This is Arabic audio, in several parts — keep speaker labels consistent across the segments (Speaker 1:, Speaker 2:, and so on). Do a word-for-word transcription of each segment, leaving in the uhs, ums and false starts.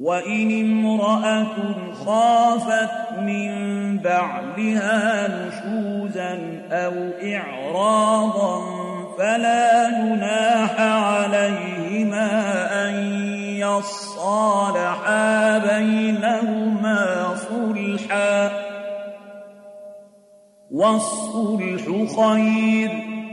Speaker 1: وإن امرأة خافت من بعلها نشوزا أو إعراضا فلا جناح عليهما أن يصالحا بينهما صلحا والصلح خير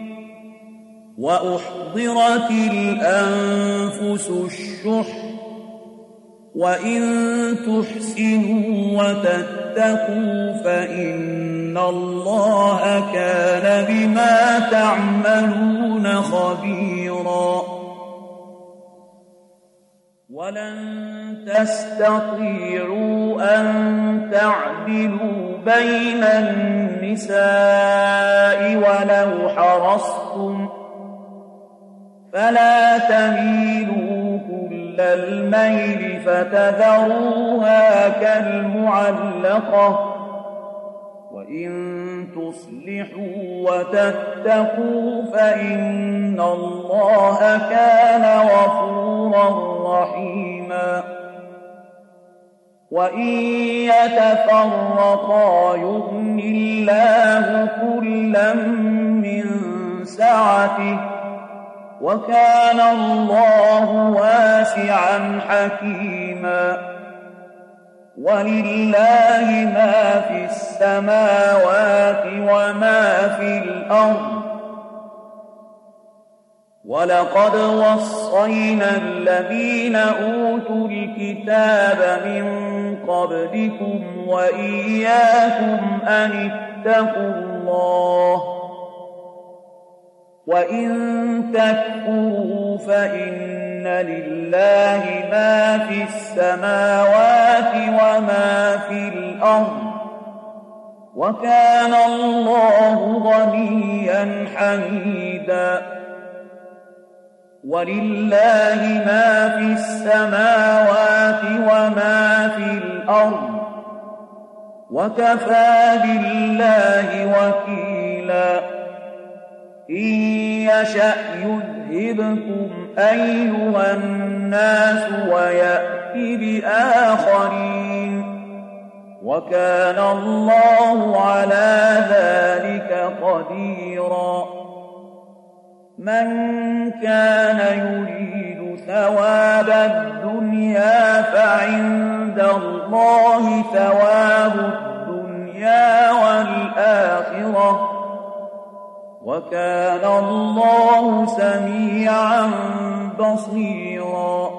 Speaker 1: وأحضرت الأنفس الشح وإن تحسنوا وتتقوا فإن الله كان بما تعملون خبيرا ولن تستطيعوا أن تعدلوا بين النساء ولو حرصتم فلا تميلوا كل الميل فتذروها كالمعلقة وإن تصلحوا وتتقوا فإن الله كان غفورا رحيما وإن يتفرقا يغن الله كلا من سعته وكان الله واسعا حكيما ولله ما في السماوات وما في الأرض ولقد وصينا الذين أوتوا الكتاب من قبلكم وإياكم أن اتقوا الله وإن تكفروا فإن لله ما في السماوات وما في الأرض وكان الله غنيا حميدا ولله ما في السماوات وما في الأرض وكفى بالله وكيلا إن يشأ يذهبكم أيها الناس ويأتي بآخرين وكان الله على ذلك قديرا من كان يريد ثواب الدنيا فعند الله ثواب الدنيا والآخرة وكان الله سميعا بصيرا